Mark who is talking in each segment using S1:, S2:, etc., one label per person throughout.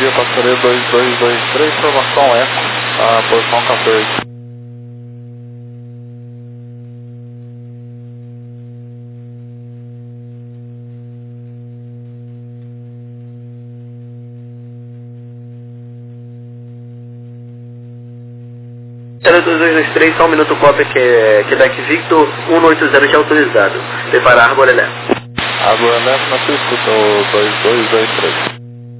S1: dia, passaria 2223, formação Eco, a posição 14.
S2: Era 2223, só um minuto cópia que é Quebec Victor 180 já autorizado. Preparar Arbor Elef.
S1: Arbor Elef na sua escuta, o 2223.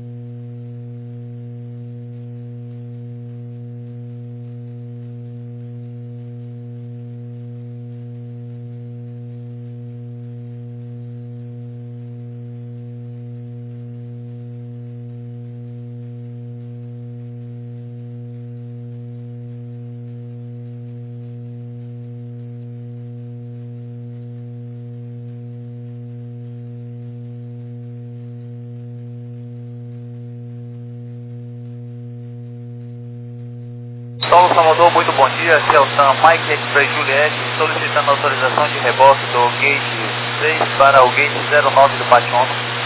S3: Saulo Salvador, muito bom dia. Aqui é o Sam Mike Express Juliette, solicitando autorização de reboque do Gate 6 para o Gate 09 do Pationo.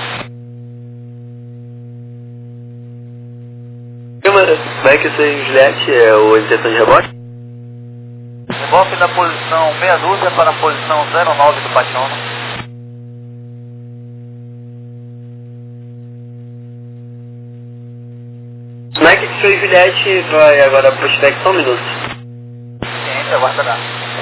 S2: Mike Express Juliette é o intenção de rebote?
S3: Reboque da posição meia dúzia para a posição 09 do Pationo.
S2: Mike Express Juliette vai agora para o Prospect, só um minuto.
S3: Ciência, aguardará.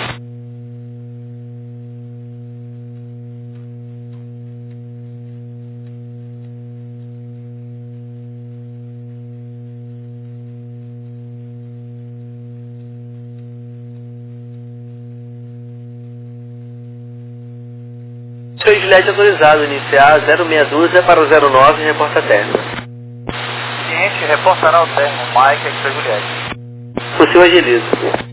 S2: Express Juliette autorizado, iniciar 062 para o 09, reporta término.
S3: Ciente, reportará o término Mike Express Juliette.
S2: Possível agilizo.
S3: Ciente.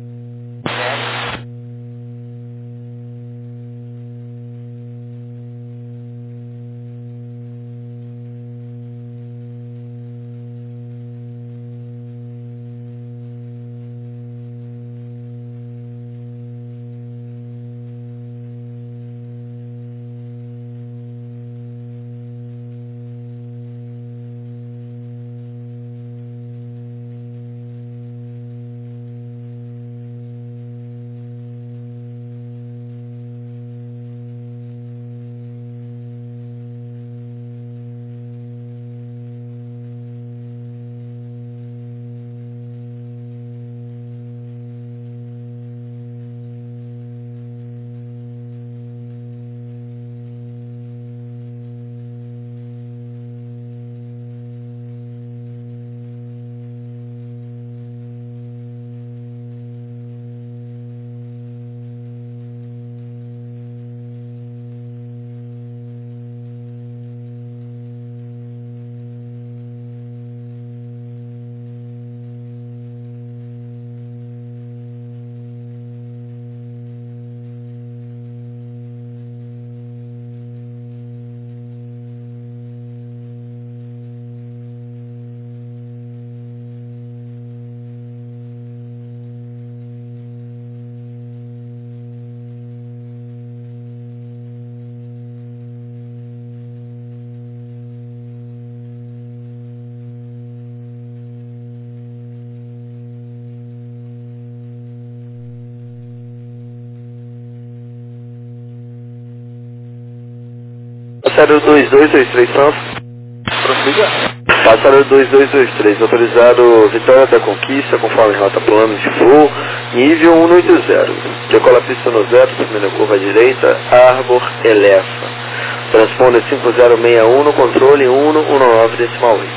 S2: Passaram 2223, Santos.
S1: Prossiga.
S2: Passaram 2223, autorizado Vitória da Conquista, conforme rota plano de voo, nível 180. Decola a pista no zero, primeira curva à direita, Arbor Elefa. Transponder 5061 no controle 119 decimal 8.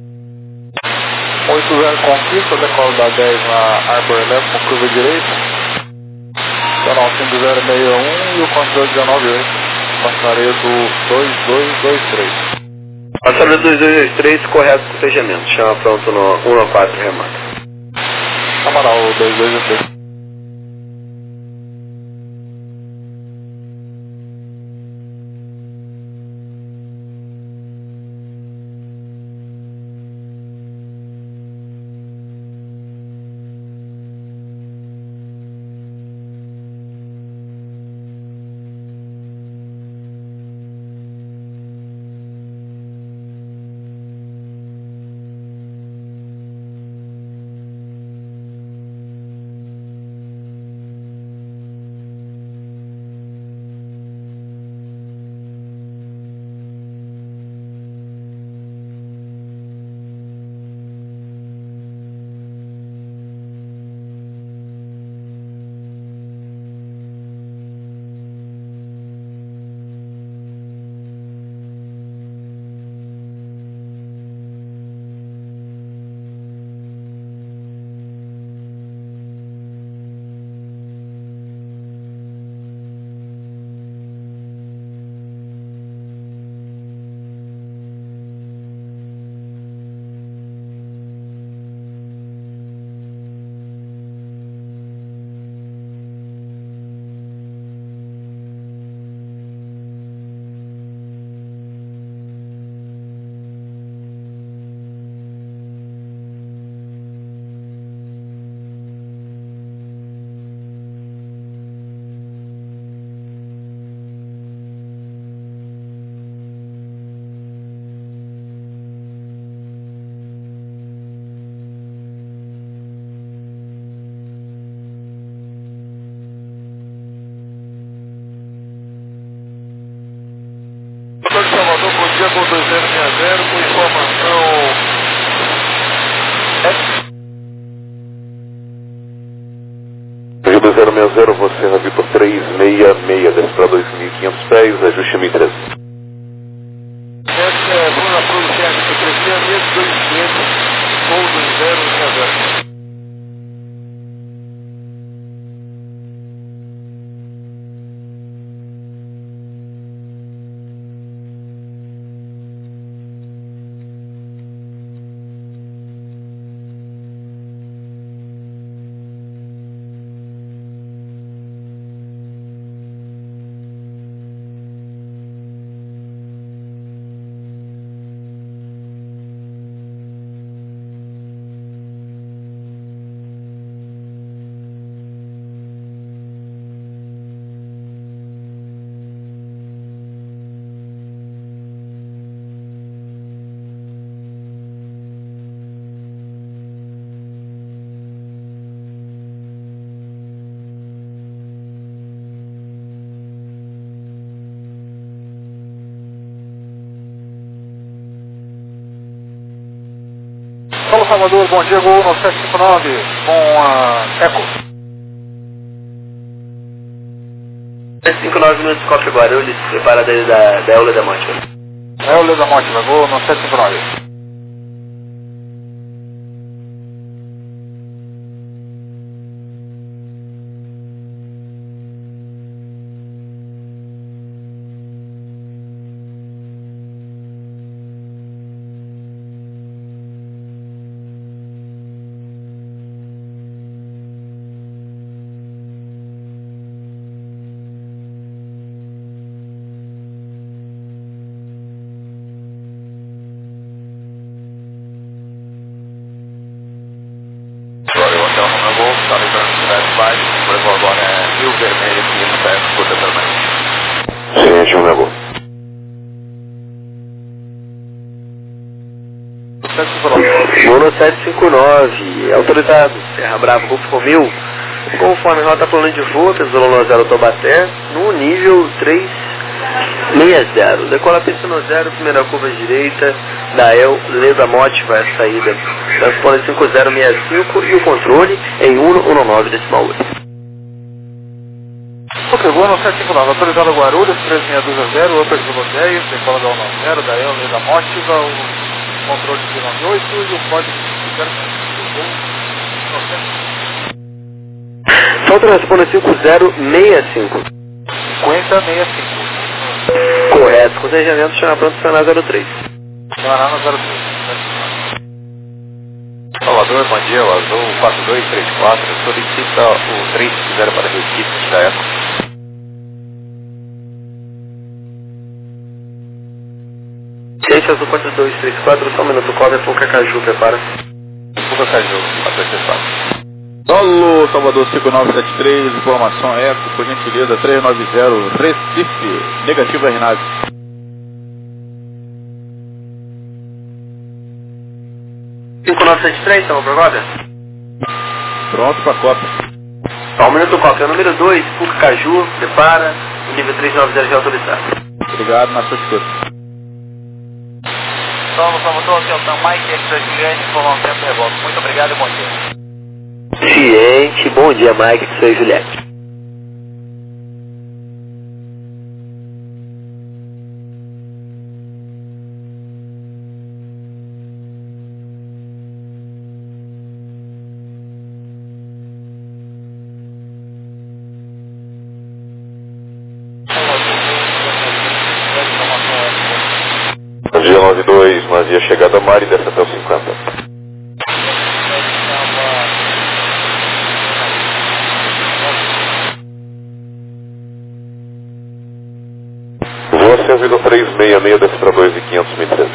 S1: 80 Conquista, decola da 10 na Arbor Elef com curva direita. Canal 5061 e o controle 198. Passaria do 2223.
S2: Passaram 2223, correto com fechamento. Chama pronto no 114 remata.
S1: Amaral 2223. Rebel 2060 com informação...
S4: Rio 2060, você na Vitor 366, desce para 2.500 pés, ajuste 1013.
S1: Essa é Bruna Cruz, técnico 366, 200, voo 2060. Paulo Salvador, bom dia, gol no 759 com a Eco.
S2: 759 minutos, Copa Guarulhos, prepara da Eula da Monte.
S1: Eula da Monte, gol no 759.
S4: Está liberando cidade baixo, o level agora é Rio Vermelho, 500 pés, curta permanente. Sim, Gil Nebo.
S2: 759, autorizado, Serra Brava, Golfo Romeu, conforme rota plano de voo, Pesolano 0 Taubaté, no nível 360, decola pista no 0, primeira curva direita, da El Leda Mote vai a saída, transpone 5065 e o controle em 119 decimal 8.
S1: Pegou no 759, autorizado Guarulhos, 3620, Upper Zulu 10, decola da 190, da El Leda Mote, o controle de 98 e o código de 0.
S2: Solta responda 5065.
S1: 5065.
S2: Correto, cortejamento chama pronto Saná 03.
S1: Saná 03.
S4: Salvador, bom dia, o Azul 4234, solicita o 350 para Recife da Eco.
S2: Gente, Azul 4234, só um minuto, cobre Pouca Caju, prepara.
S4: Pouca Caju, 4234.
S1: Solo Salvador 5973, informação Eco, por gentileza 390, Recife, negativa Rinaldi.
S2: estamos para roda?
S1: Pronto para a Copa.
S2: Só um minuto, Copa, é o número 2, Pouca Caju, prepara, o nível 390 já autorizado.
S1: Obrigado, na sua escuta.
S3: Salvador, aqui é o Sam Mike, Extra Juliette, informação tempo de revolta. Muito obrigado e bom dia.
S2: Ciente, bom dia, Mike, sou Juliette.
S4: Dia 92, Mazia chegada a Mari, desce até o 50. Você Vitor 366, desce para 2.500, 1013.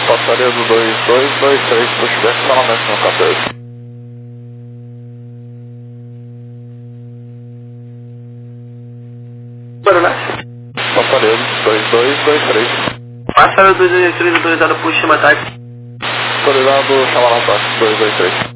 S1: passaria do 2223, push back, finalmente no 14. Passaria do 2223.
S2: Passaria do 2223, autorizado push, chama ataque.
S1: Autorizado, chamar ataque, 223.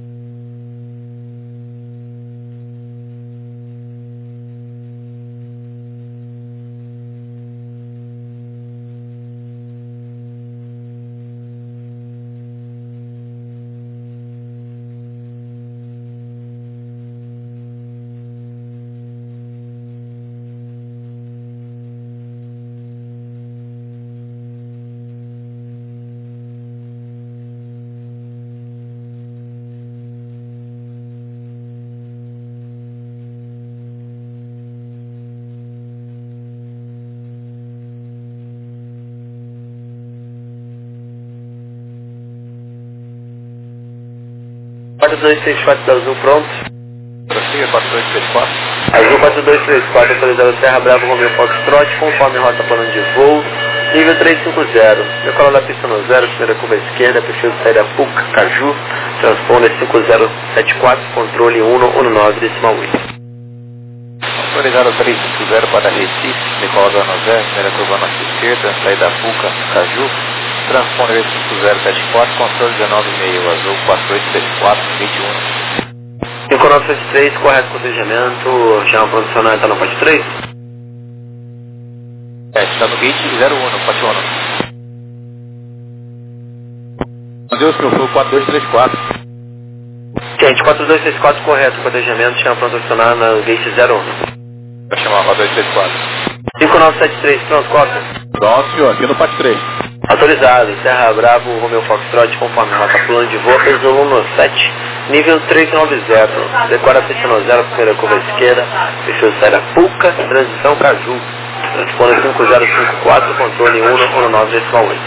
S2: Quatro 4234 da Azul, pronto.
S1: Prossiga, 4234.
S2: Azul 4234, autorizado Serra Bravo, Romeo Foxtrot, conforme rota plano de voo, nível 350. Decola da pista no 0, primeira curva esquerda, perfil de saída PUC, Caju, transponder 5074, controle 119, decimal 8.
S3: Autorizado 350 para Recife, decola da no 0, primeira curva norte esquerda, saída PUC, Caju, transponder 5074, controle 19,5, Azul 4234, 21.
S2: 5973, correto cotejamento, chama posicionado, está no pote 3?
S3: Está no gate 01, no pote 1.
S1: Deus, professor, 4234.
S2: Gente, 4234, correto cotejamento, chama posicionado na gate 01.
S1: Vai chamar a 4234.
S2: 5973, pronto, cópia.
S1: Pronto, senhor, aqui no PAT 3.
S2: Autorizado, Serra Bravo, Romeo Foxtrot, conforme rota plano de voo, peso 117, nível 390, decora a pista no 0, primeira curva esquerda, perfil de saída PUCA, transição Caju, transponder 5054, controle 119, decimal 8.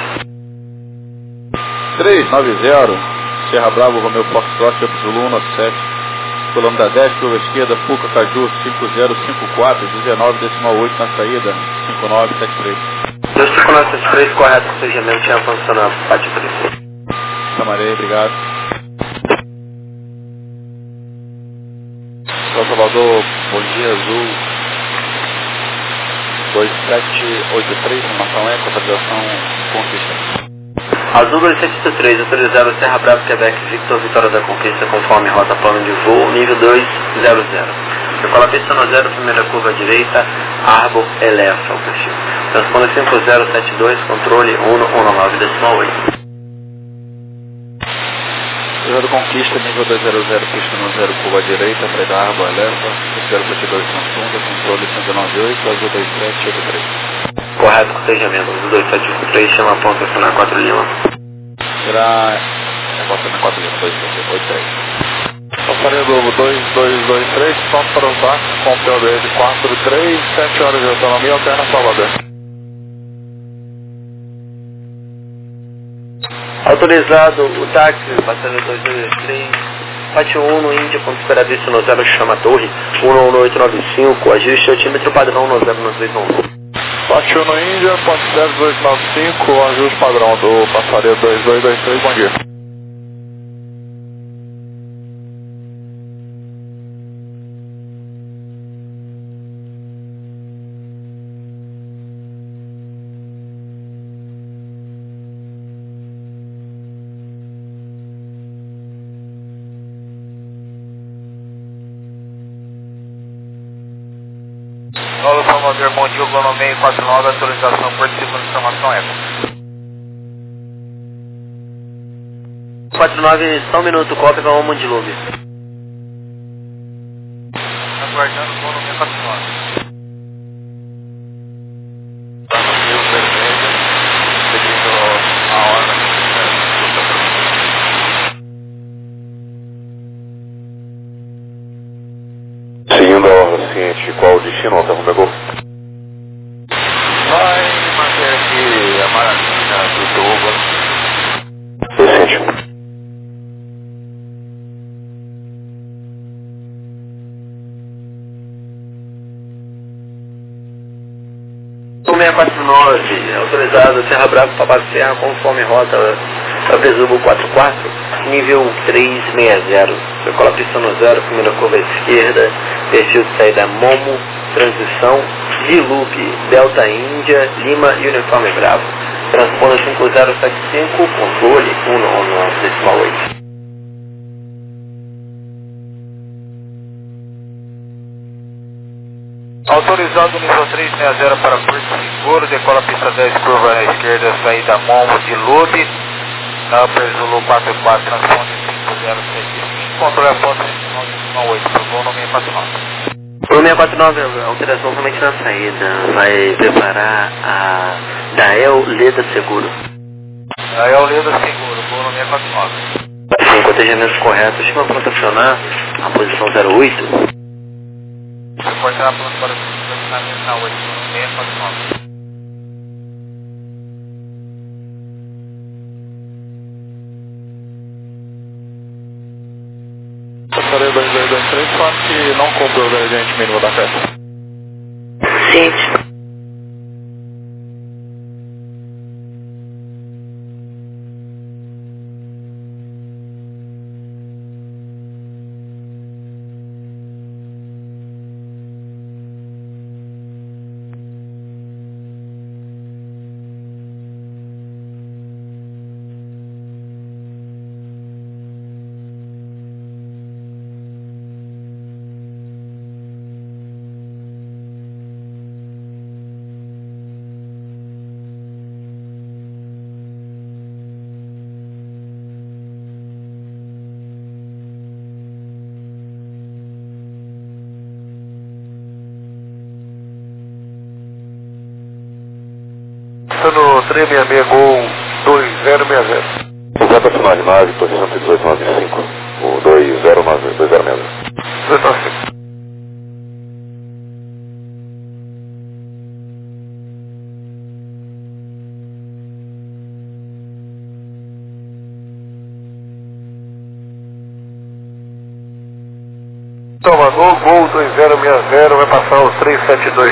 S1: 390, Serra Bravo, Romeo Foxtrot, Zulu 197, pulando da 10, curva esquerda, Puca, Caju, 5054, 19, decimal 8 na saída, 5973.
S2: 2973, correto cotejamento, tinha funcionado, parte 3.
S1: Chamarei, obrigado. São Salvador, bom dia, Azul 2783, formação Eco, autorização Conquista.
S2: Azul 2783, autorizado Serra Bravo, Quebec, Victor, Vitória da Conquista, conforme rota plano de voo, nível 200. Decola pista no 0, primeira curva direita, Arbor, eleva o perfil. Transponder 5072, controle 119, decimal 8.
S1: Autorizado Conquista, nível 200, pista no 0, curva direita, saída Arbor, eleva, 072 transponder, controle 198, Azul 2783.
S2: Correto cotejamento, Azul 2783, chama a ponta acionar 4 Lima.
S1: Será... Negócio na 4 Lima, 283. Passaria do 2223, pronto para usar, com POD de 43, 7 horas de autonomia, alterna Salvador.
S2: Autorizado o táxi, passaria 2223, Pátio 1 no Índia, ponto esperadíssimo no 0, chama Torre, 11895, ajuste altímetro padrão no 09311.
S1: Pátio 1 no Índia, ponto 0295, ajuste padrão do passaria 2223, bom dia.
S3: Nova Salvador, bom dia, Globo 649, autorização por segunda informação Eco.
S2: 49, só um minuto, cópia para uma de Lube.
S3: Aguardando o Globo 649. Tá no Rio Vermelho, seguindo a hora.
S4: Seguindo a ordem ciente, qual o destino, Alta Romeo?
S3: Vai manter aqui a maravilha do Togo.
S4: Ciente.
S2: 649, autorizado Serra Bravo, Papai Serra, conforme rota Presumo 44, nível 360. Decola pista no 0, primeira curva à esquerda, perfil de saída Momo, transição, V-Loop, Delta Índia, Lima e Uniforme Bravo. Transponder 5075, controle 119,8.
S3: Autorizado nível 360 para Porto Seguro, decola pista 10, curva à esquerda, saída Momo de Lube, na Upper Zulu 44, transpone 5075, controle a ponta 918, por voo no 649.
S2: O 649, alteração somente na saída, vai preparar a Dael Leda Seguro.
S3: Dael Leda Seguro, voo no 649.
S2: Sim, cotejamentos corretos, estima pronto a acionar a posição 08.
S3: Reportar pronto para o posicionamento na 8, 649.
S1: Passaria 2223, falando que não comprou o gradiente mínimo da festa.
S2: Ciente.
S3: No 366 Gol 2060.
S4: Rota final de nave, posição 1895, o 2060.
S3: 295. Toma, Gol 2060, vai passar os 372.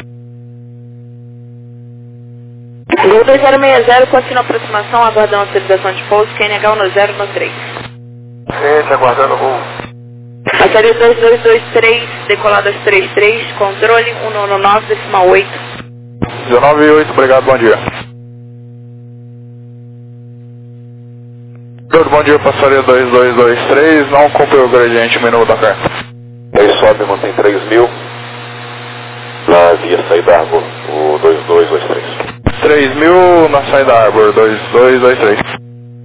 S5: Gol 2060, continua a aproximação, aguardando a autorização de pouso, QNH no 093.
S3: Gente, aguardando o Gol.
S5: Passaria 2223, decolado às 33, controle 119,8.
S1: 198, obrigado, bom dia. Bom dia, passaria 2223, não comprei o gradiente mínimo da carta.
S4: Aí sobe, mantém 3.000, na via saída Arbor, o 2223.
S1: 3.000 na saída Arbor, 2223.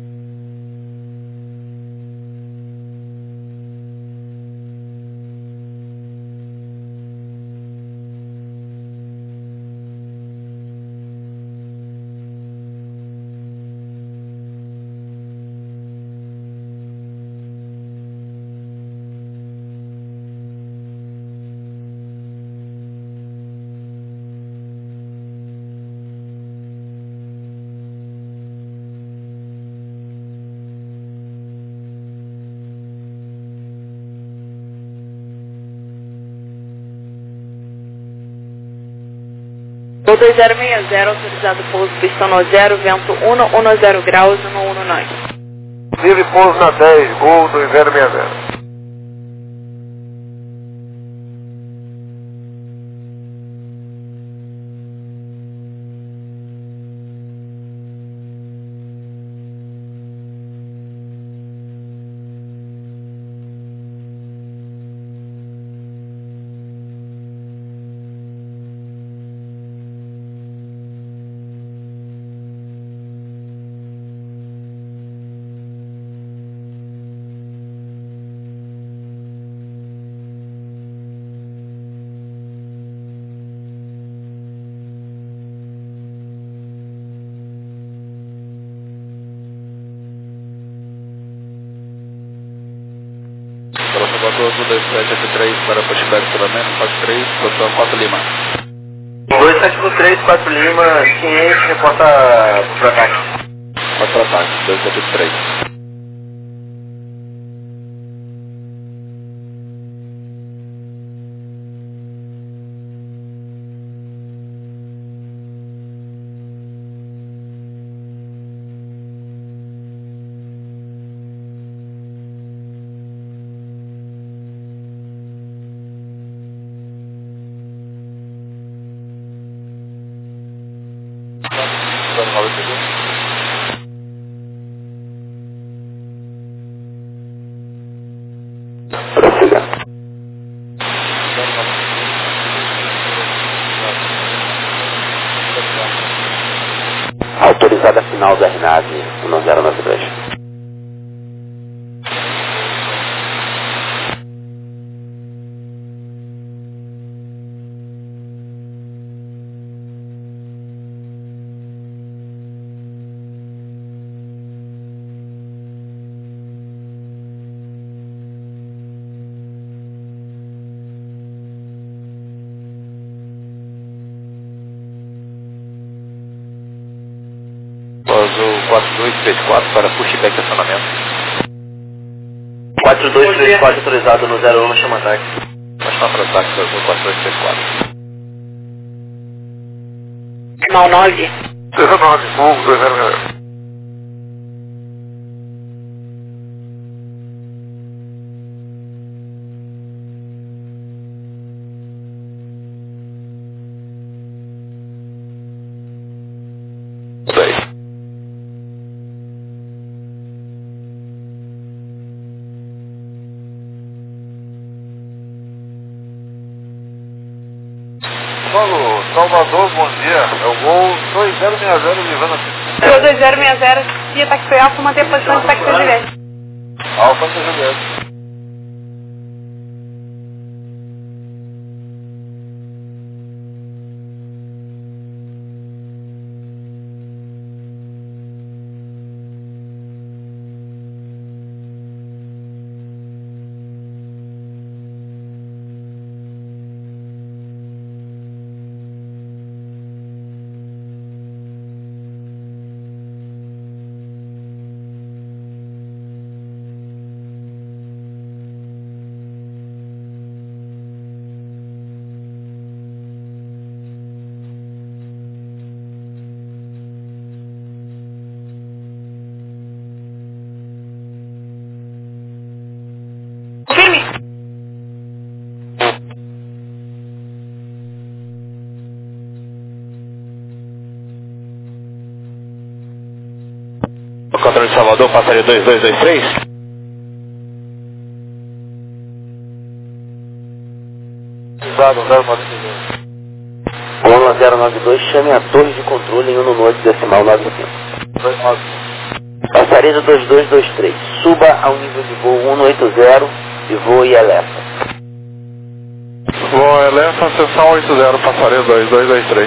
S5: Gol 2060, autorizado pouso, pistão no 0, vento 110 graus, 119.
S3: Livre pouso na 10, Gol 2060.
S1: Próximo 2773 para pushback Suramento, 43, posição 4 Lima.
S2: 2753, 4 Lima, ciente, reporta pro ataque.
S1: 4 ataques, 2773.
S2: Autorizada final da RNAV 1092.
S3: Azul 4234 para pushback de acionamento.
S2: 4234 autorizado no 01, chama ataque.
S3: Pode chamar para ataque do Azul 4234.
S5: Mal 9.
S1: 19, full, 200. Salvador, bom dia. É o gol 2060 visando a
S5: Gol 2060, e ataque foi alfa, manter a posição de ataque Juliette.
S1: Alfa de Juliette.
S5: Firme.
S3: O controle de Salvador, passaria 2223.
S1: Usado, 092.
S2: Gol 092, chame a torre de controle em 1 decimal 95.
S1: 29.
S2: Passaria 2223. Suba ao nível de voo 180 e voe Elefa.
S1: Voo Elefa, sessão 80, passaria 2223.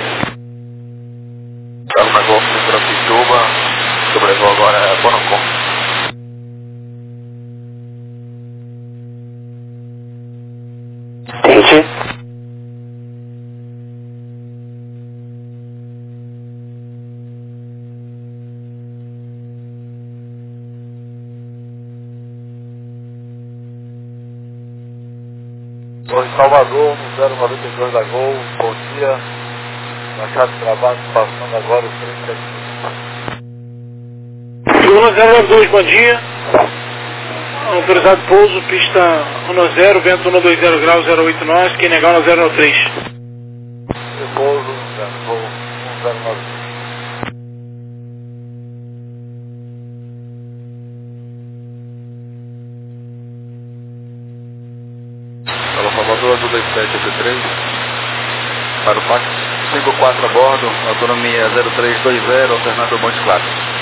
S4: Delta Golf de Pirapituba, sobrevoo agora é Bonocó.
S2: Tente.
S1: Estou em Salvador, no 092 da Gol, bom dia. Machado de trabalho, passando agora o 375.
S6: Gol 092, bom dia. Autorizado pouso, pista 10, vento 120 graus, 08 nós, quem negar 1093.
S1: Repouso, voo 109.
S3: Salvador, Azul 2783. Para o PAC 54 a bordo, autonomia 0320, alternador Monte Claro.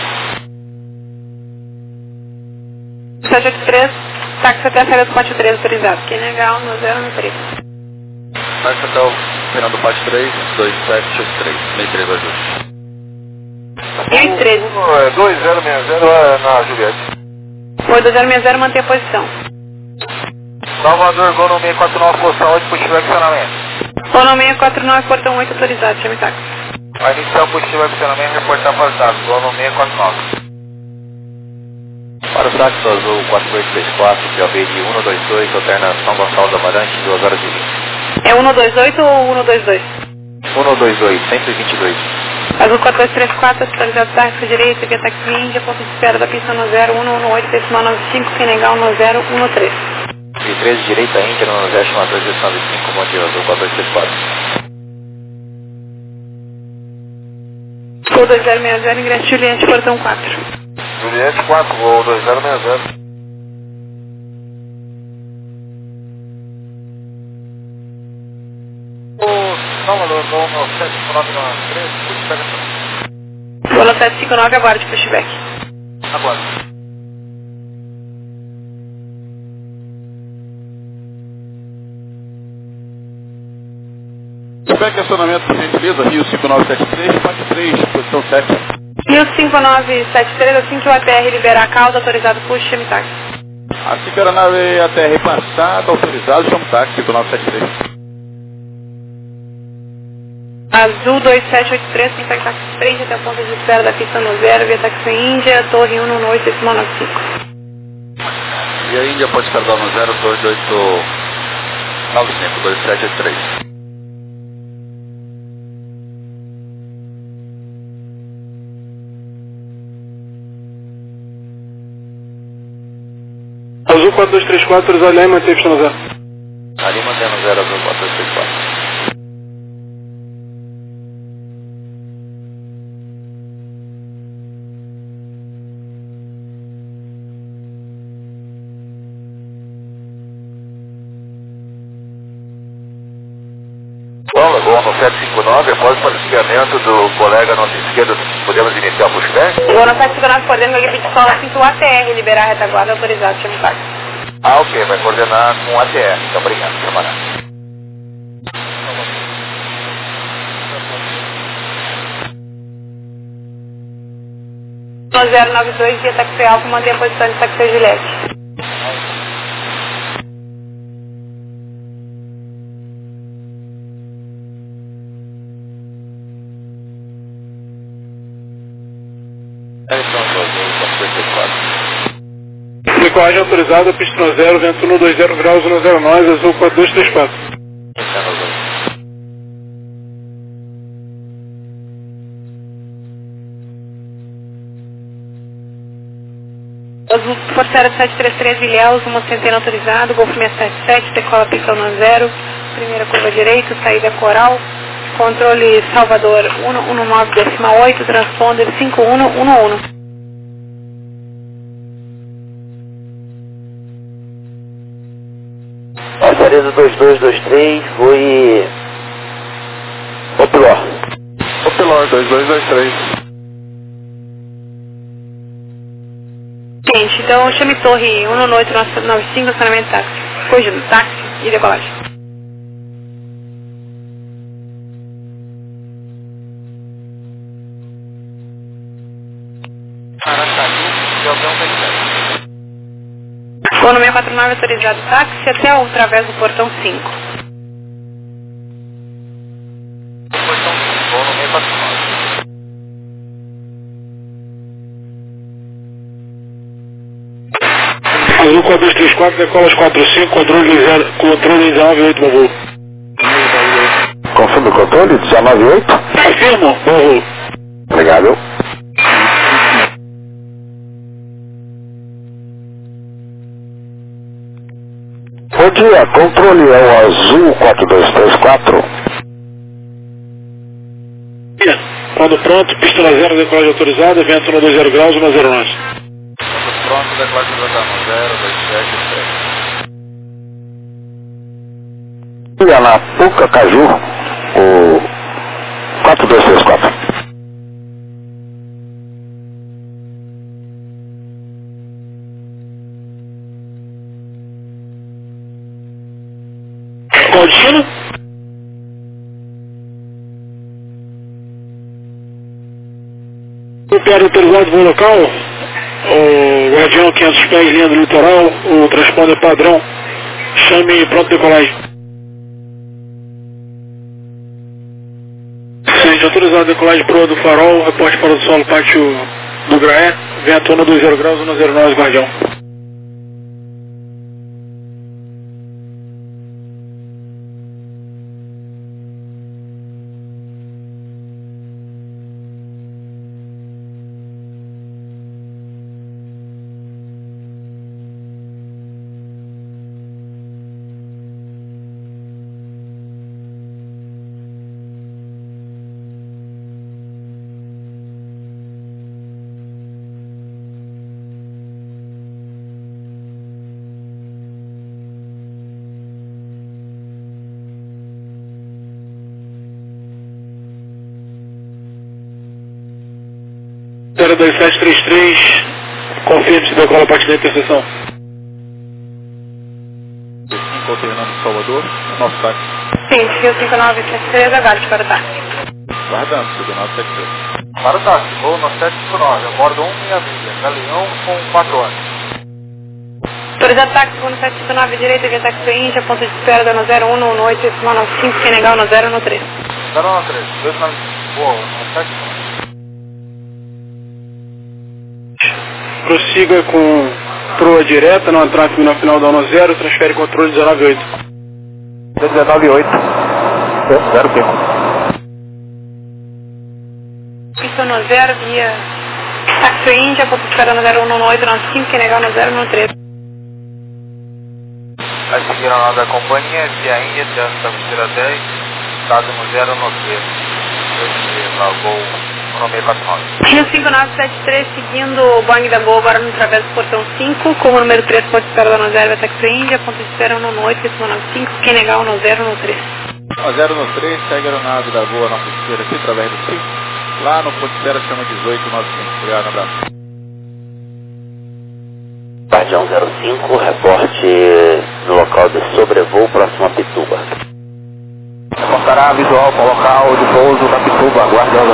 S5: 783, táxi até a saída do pátio 3 autorizado. Quem negar 1093.
S3: Táxi até o final do PAC 3, 2783, 6322.
S5: E 13.
S1: 2060 é na Juliette.
S5: Oi, 2060, manter a posição.
S1: Salvador, Gol no 649, posição 8, puxou acionamento.
S5: Gol no 649, portão 8 autorizado, chame táxi.
S1: Vai iniciar o positivo acionamento e reportar para os dados. Gol no 649.
S3: Para o táxi Azul 4834, POB de 122, alterna São Gonçalo do Amarante, 2 horas e 20.
S5: É 128 ou 122?
S3: 122, 122.
S5: Azul 4234, atualizado táxi direito, via táxi Índia, ponto de espera da pista no 0118, decimal 95, quem negar 1013.
S3: E 13, direita Índia, no 09295, bom dia, Azul 4234.
S5: Gol 2060, ingresso Juliette, portão 4.
S1: Juliette 4, Gol 2060. Salvador, Gol no 749 3, puxa
S5: Golo 759, aguarde pushback.
S3: Aguardo.
S1: Pushback, acionamento por gentileza, Rio 5973, parte 3, posição 7.
S5: Rio 5973, assim que o ATR liberar a cauda, autorizado push, chame táxi.
S1: Assim que a aeronave ATR passada, autorizado, chama o táxi 5973.
S5: Azul 2783, tem táxi 3 até a ponta de espera da pista no 0, via táxi Índia, torre 118, decimal 95.
S1: E a Índia pode esperar no 02895, 2783.
S6: Azul 4234, olhar e manter pista no 0.
S3: Ali mantendo 0, Azul 4234.
S4: Bom, Lagoa no 759, após o patrulhamento do colega nosso esquerdo, podemos iniciar o pushback?
S5: Golo 759, coordenando a equipe de solo, assim que o ATR liberar a retaguarda, autorizado, chame táxi.
S4: Ah, ok, vai coordenar com o ATR. Então, obrigado, camarada.
S5: No 092, via táxi alfa, mantém a posição de táxi Juliette.
S6: Decolagem autorizada, pista no 0, vento 120 graus, 109, Azul 4234.
S5: Azul Forçera 733, Ilhéus, uma centena autorizado, Golfo 677, decola pista no 0, primeira curva direita, saída coral, controle Salvador 119,8, transponder 5111.
S2: Fortaleza 2223, foi Opilor.
S1: Opilor 2223.
S5: Gente, então chame torre 11895, acionamento táxi. Corrigindo, táxi e decolagem.
S3: Aracaju, Galvão 27.
S5: Golo 649, autorizado táxi até o através do portão 5.
S3: Portão 5, Golo 649.
S6: Azul 4234, decola 45, controle 198, bom voo.
S1: Confirma o controle, 198.
S6: Afirmo, bom voo.
S1: Obrigado. Bom dia, controle é o Azul 4234.
S6: Quando pronto, pista no 0, decolagem autorizada, vento 120 graus, 109.
S3: Quando pronto, decolagem total no 02783.
S1: E na Puca Caju, o 4234.
S6: Qual destino? Opera autorizado voo local, o Guardião 500 pés, linha do litoral, o transponder padrão, chame pronto decolagem. Seja autorizado decolagem proa do farol, reporte para o solo pátio do Graé, vento 120 graus, 109, Guardião. 2733, confirme se decola a partir da interseção.
S1: D5 alternando Salvador, nosso táxi.
S5: Sim, Rio 5973, aguarde para o táxi.
S1: Guardando, subiu 973.
S3: Para o táxi, voo 9759, eu bordo 1 milha, Galeão com 4 horas.
S5: Autorizado táxi, voo no 759, direita, via táxi Índia, ponto de espera da 0118, decimal 95, Senegal, 013.
S3: 013, 295, voo 9759.
S6: Prossiga com proa direta, não atraque no final da 10, transfere controle 198.
S3: 198, 0 P.
S5: Pista 0, via táxi Índia, ponto de espera da 0118, 95, Senegal, 013.
S3: A seguir a nova da companhia, via Índia, trânsito da fronteira 10, estado no 013. Voo 1649.
S5: Rio 5973, seguindo o Boeing da Gol, agora no travesso do portão 5, como número 3, ponto de espera da 10, via táxi Índia, ponto de espera 118, decimal 95, Senegal, 013.
S1: 013, segue a aeronave da Gol, nossa esquerda aqui, através do 5. Lá no ponto de espera chama 1895. Obrigado, um abraço.
S2: Guardião 05, reporte no local de sobrevoo próximo a Pituba.
S3: Reportará visual para o local de pouso da Pituba, Guardião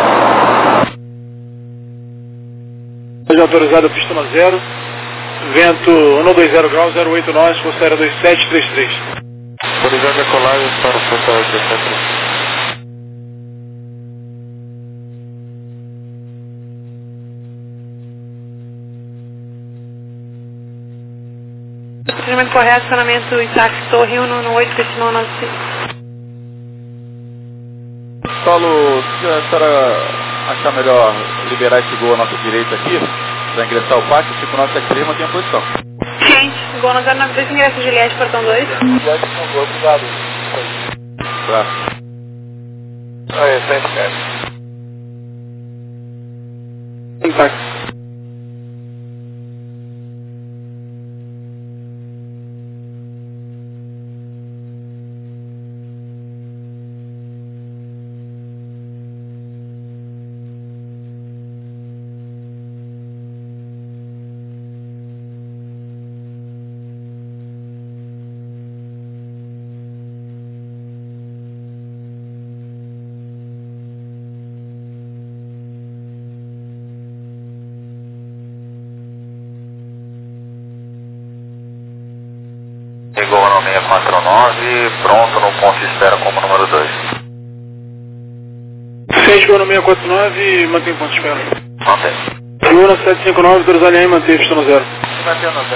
S3: 05.
S6: Autorizado pista 0, vento 120 graus, 08 nós, força aérea 2733.
S1: Autorizado decolagem para o Força Aérea 2733.
S5: Procedimento correto, acionamento Itax Torre 118, decimal 95.
S1: Paulo, se a senhora achar melhor liberar esse gol à nossa direita aqui, para ingressar o pátio, 5973 mantém a posição.
S5: Ciente, Gol na 092, ingresso Juliette, portão 2.
S3: Juliette com gol, obrigado.
S1: Tá.
S3: Aí, sempre, cara.
S6: Táxi.
S3: Chegou no 649, pronto no ponto de espera como número 2.
S6: 6 Gol no 649, mantém ponto de espera.
S3: Mantém.
S6: Gol no 759, autorizado em mantém pista 0.
S3: Mantém no 0.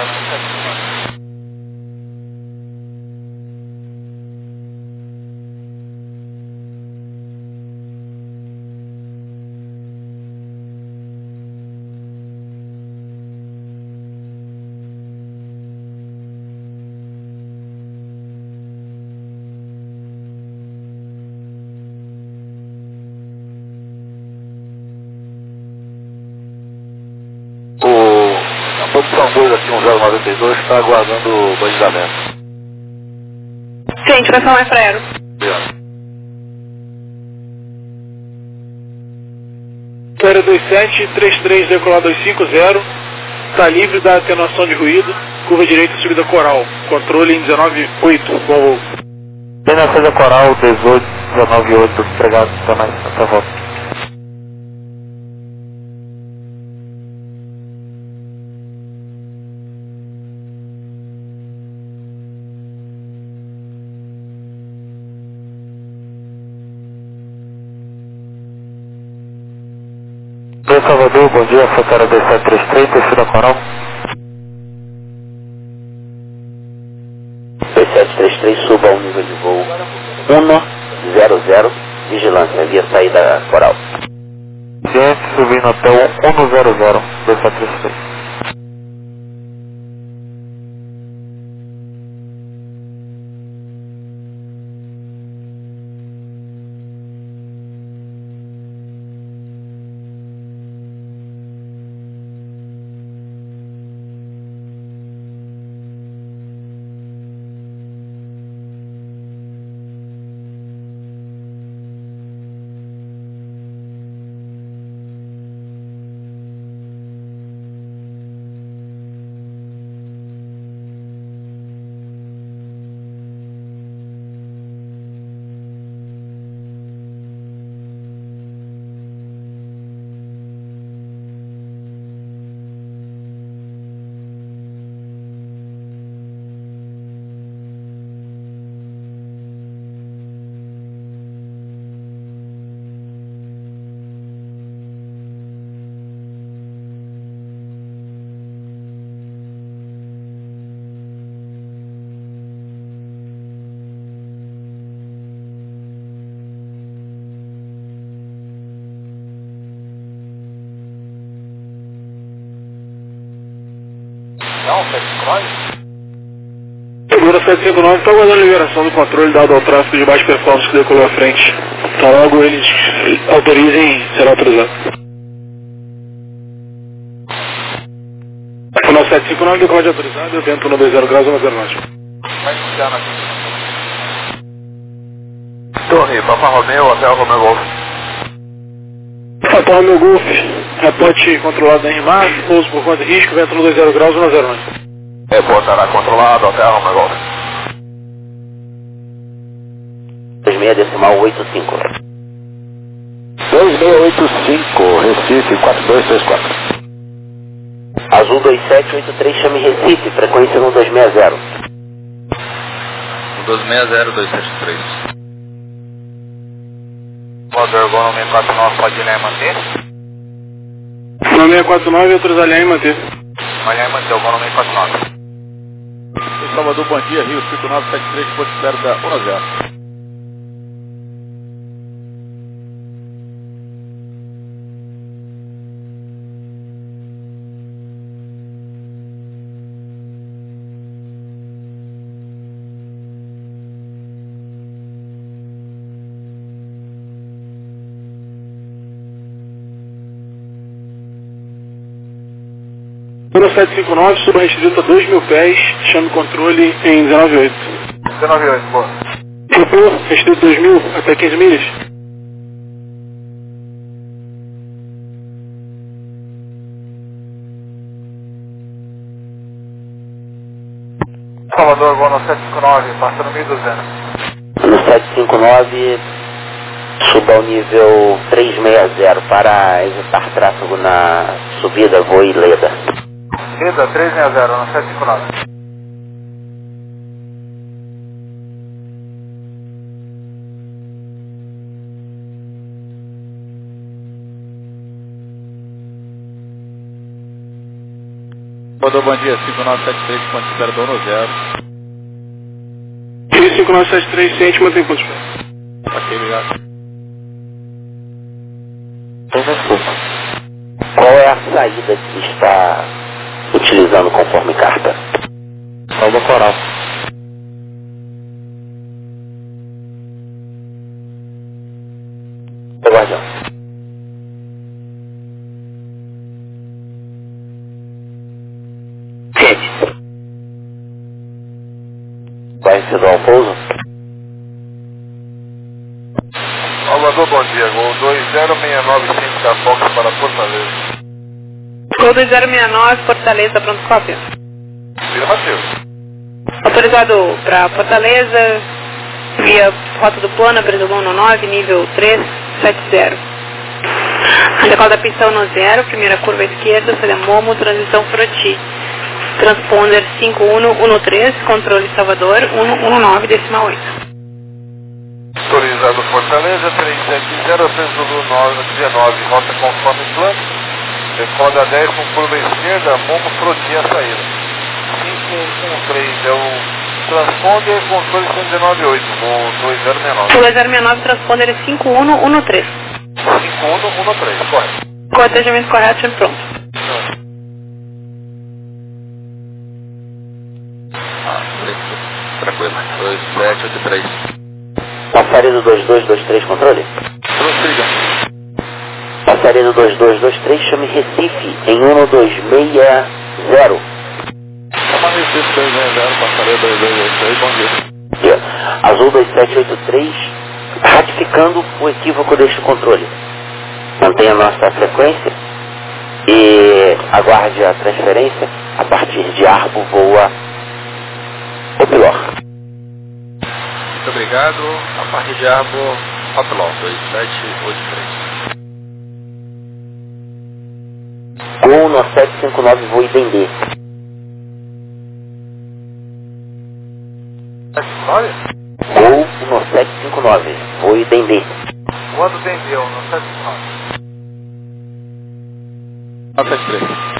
S1: A posição 2 aqui, 1092, está aguardando o bandidamento.
S5: Ciente, vai falar mais para aero.
S6: Aérea 2733, decolar 250, está livre da atenuação de ruído, curva direita, subida coral, controle em 198, bom voo.
S3: Bem na saída coral, 18, 198, empregado, até mais, até volta. Salvador, bom dia, Força Aérea 2733, terceira coral.
S2: 2733, suba ao nível de voo 100, vigilância, via saída coral.
S3: Ciente, subindo até o 100, 2733. Não, 759?
S6: Segura 759, está aguardando a liberação do controle dado ao tráfego de baixa performance que decolou à frente. Então logo eles autorizem, será autorizado. Final 759, decolagem autorizado, vento 120 graus, 10 norte.
S3: Vai iniciar na pista. Torre, Papa Romeo, Hotel Romeo Golf.
S6: Papa Romeo Golf, reporte controlado da RMAR, pouso por conta de risco, vento 120 graus, 10 norte.
S3: Reportará controlado, Hotel Romeo Golf.
S2: 26,85.
S1: 2685, Recife 4234.
S2: Azul 2783, chame Recife, frequência 1260.
S3: 1260-273. Modo Ergono 649, pode ir manter?
S6: 649, outros aliar e manter.
S3: Aliar e manter, Ergono 649.
S1: Salvador, bom dia, Rio 5973, Porto Espero da 10.
S6: Número 759, suba restrito a 2.000 pés, chame controle em 19.8.
S3: 19.8, boa.
S6: Propor, restrito 2.000 até 15 milhas.
S3: Salvador, Bono 759, passando 1.200.
S2: No 759, suba ao nível 360 para evitar tráfego na subida Voe Leda.
S3: Leda 360, no 759.
S1: Salvador, bom dia, 5973, Ponte Espero da 10.
S6: 5973, ciente, mantém ponto de espera.
S1: Ok, obrigado.
S2: Qual é a saída que está utilizando conforme carta?
S1: Salva Coral.
S2: Guardião. Vai receber ao pouso?
S3: Salvador, bom dia. Gol 20695 da Fox para Fortaleza.
S5: Gol 2069, Fortaleza, pronto, cópia.
S3: Vira Matheus.
S5: Autorizado para Fortaleza, via rota do plano, Brasilão no 9, nível 370. Decola da pista 10, primeira curva à esquerda, saída Momo, transição Froti. Transponder 5113, controle Salvador, 119, decimal 8.
S3: Autorizado Fortaleza, 370-319, rota conforme plano. Decola 10 com curva esquerda, Momo Froti a saída. 5113 é o transponder, controle 119.8, o 2069.
S5: 2069, transponder 5113.
S3: 5113, correto.
S5: Cortejamento correto, sempre pronto.
S1: Tranquilo. 2783.
S2: Passaria do 2223, controle?
S1: Prossiga.
S2: Passaria do 2223, chame Recife em 1260.
S1: Chama Recife 260, passaria 2223, bom dia.
S2: Azul 2783, ratificando o equívoco deste controle. Mantenha a nossa frequência e aguarde a transferência. A partir de Arbo voa o Pilor.
S1: Muito obrigado. A partir de Arbo, Hopilon 2783.
S2: Gol no 759, voe Dendê.
S3: 759?
S2: Gol no 759, voe Dendê.
S3: Quando vendeu no 759?
S1: 973.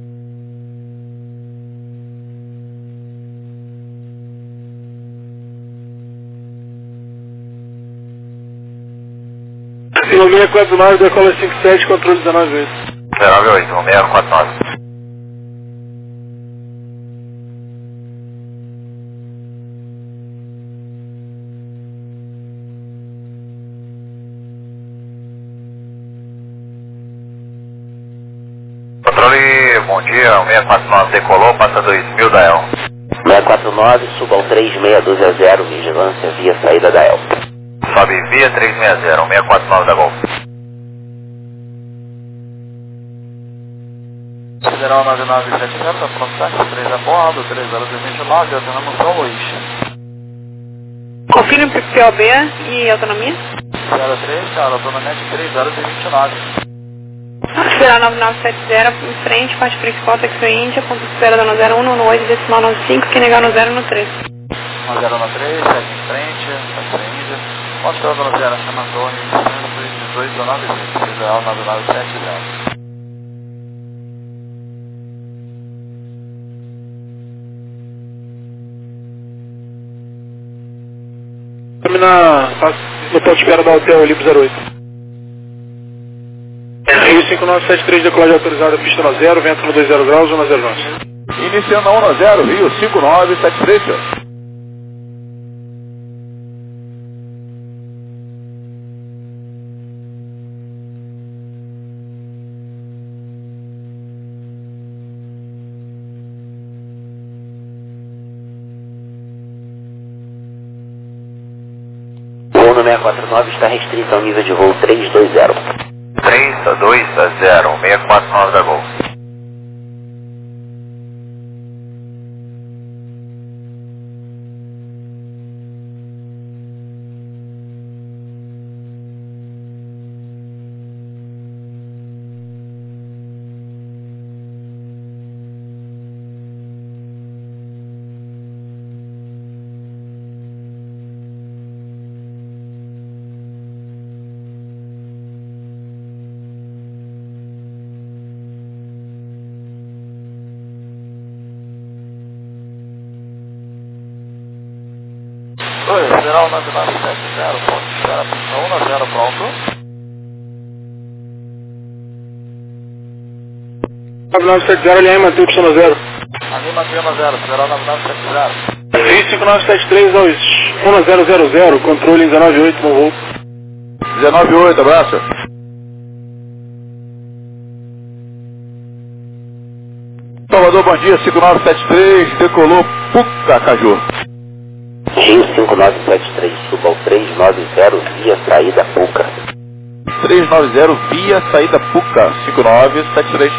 S6: No 649, decola 57, controle 19 vezes.
S3: 19.8, 649. bom dia, o 649 decolou, passa 2000 da El.
S2: 649, suba ao 3620, vigilância via saída da El.
S3: Sobe via 360, 649 da Gol.
S1: Federal 9970, tá pronto, 3 a bordo, 3029, autonomia São Luís.
S5: Confirme para POB e autonomia.
S1: 03, cara, autonomia de 3029.
S5: Federal 9970, em frente, parte principal, Texo Índia, ponto de espera da 0118, decimal 95, que negar no 0 no 3.
S1: 1013, segue em frente, Texo Índia. Ponto de espera da 0, San Antônio, 118, 1920, Federal 9970.
S6: No ponto de espera da Hotel Olímpio 08. Rio 5973, decolagem autorizada, pista no 0, vento no 20 graus, 10 nós.
S1: Iniciando a 10, Rio 5973, senhor.
S2: Voo no 649 está restrito ao nível de voo 320.
S3: 320, 649 da Gol.
S1: Federal 9970, ponto de espera, pista 10, pronto.
S6: 9970, linha mantém pista no 0.
S1: Ali mantém no 0, Federal 9970.
S6: Rio 5973 aos 1000, controle em 198, bom voo.
S1: 198, abraço. Salvador, bom dia, 5973, decolou, Puca, Caju.
S2: Rio 5973, suba ao 390 via saída Puca.
S1: 390 via saída Puca, 5973.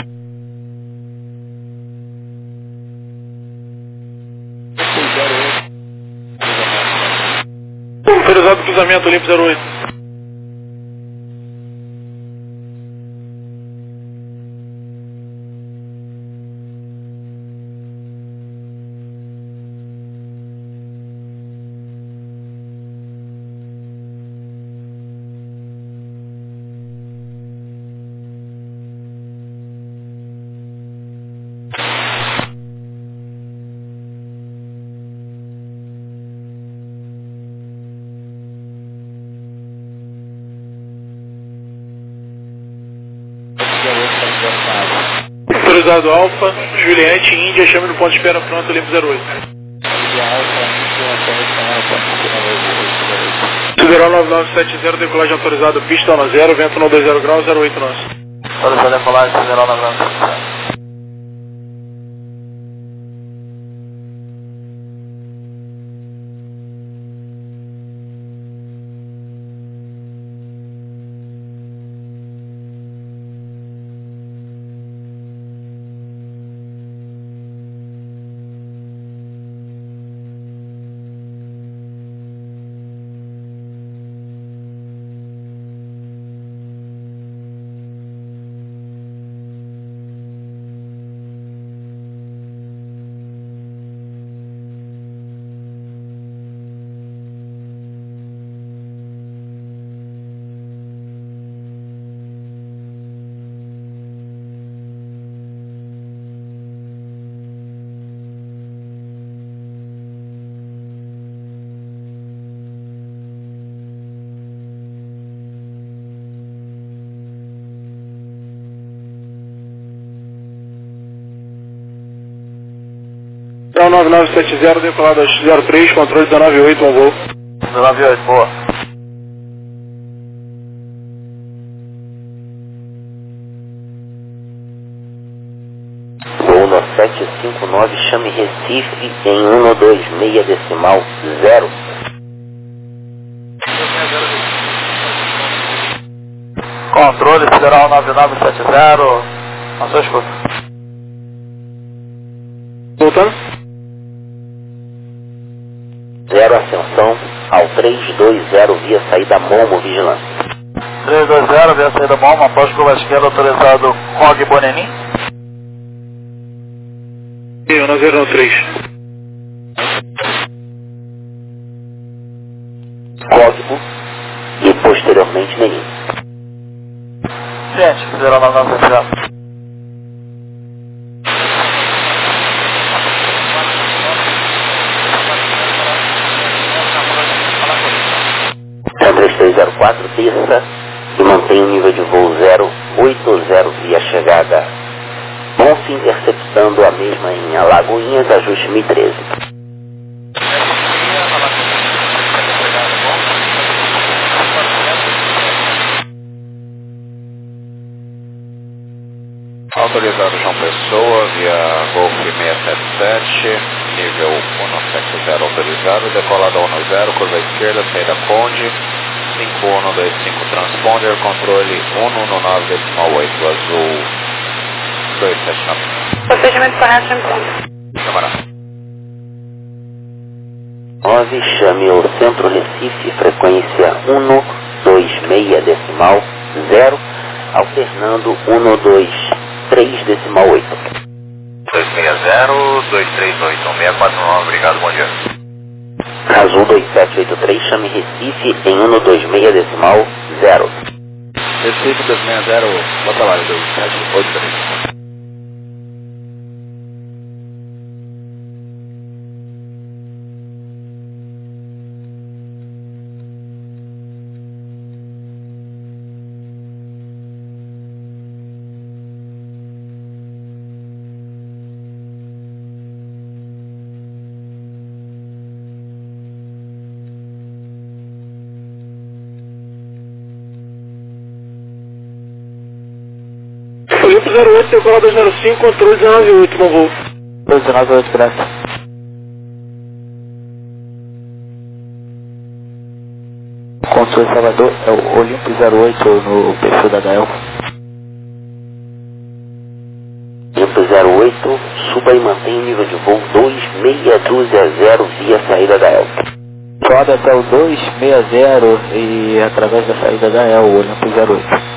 S6: Autorizado o cruzamento Olímpio 08. Autorizado Alfa, Juliette, Índia, chame no ponto de espera pronto, Olímpio 08. Federal 9970, decolagem autorizada, pista no 0, vento no 20 graus, 08 nós.
S1: Autorizado decolagem, Federal 9970.
S6: Então 9970, decolado aos 03, controle 198, bom voo.
S1: 198, boa.
S2: 12759, chame Recife em 126 decimal 0.
S1: Controle Federal 9970, na sua escuta.
S6: Voltando.
S2: 0 ascensão ao 320 via saída Momo, vigilância.
S1: 320 via saída Momo, após curva esquerda autorizado ROG Bonenim.
S6: 1003.
S2: Código e posteriormente Menin.
S1: Gente, Federal 9970.
S2: Então 3304, desça e mantém o nível de voo 080 via chegada. Bonf interceptando a mesma em Alagoinhas, ajuste 1013.
S3: Autorizado João Pessoa via Golf 677, nível 170 autorizado, decolador 10, curva esquerda, saída Conde, 5125 transponder, controle 119,8, azul 279.
S5: Procedimento correto, chame Conde.
S3: Camarada.
S2: 9, chame o Centro Recife, frequência 126 decimal 0, alternando 123 decimal 8.
S4: 260, 238, 1649, obrigado, bom dia.
S2: Azul 2783, chame Recife em 126 decimal 0.
S3: Recife 260, bota lá, 2783.
S6: Olimpo 08, decolar 205, controle 198, bom voo.
S1: 298, graças. Controle Salvador é o Olimpo 08 no perfil da Gael.
S2: Olimpo 08, suba e mantém o nível de voo 2620 via saída da El.
S1: Sobe até o 260 e através da saída da El, o Olimpo 08.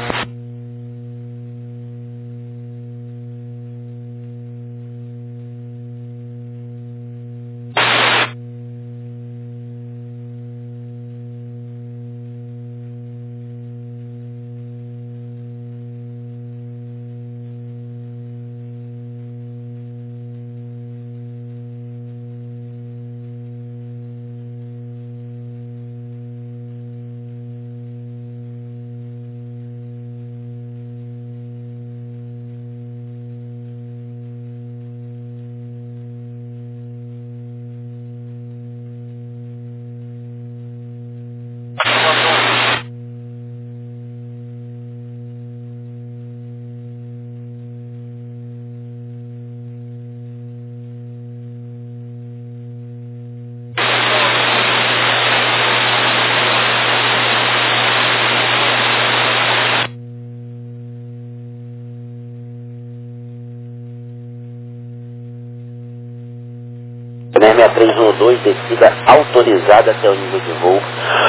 S2: NER 6312, descida autorizada até o nível de voo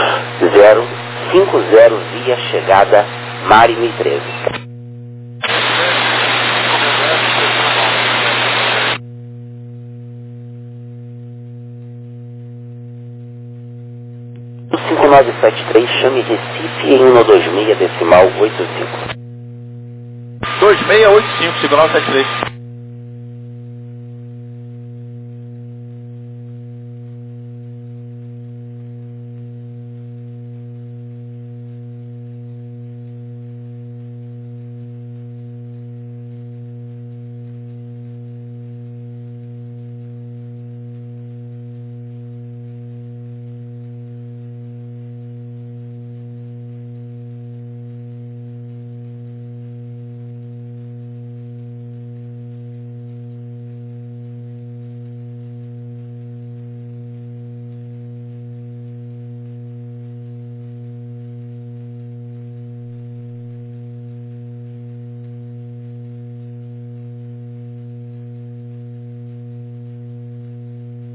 S2: 050 via chegada Mari 1013. O 5973, chame Recife em 126 decimal 85.
S1: 2685, 5973.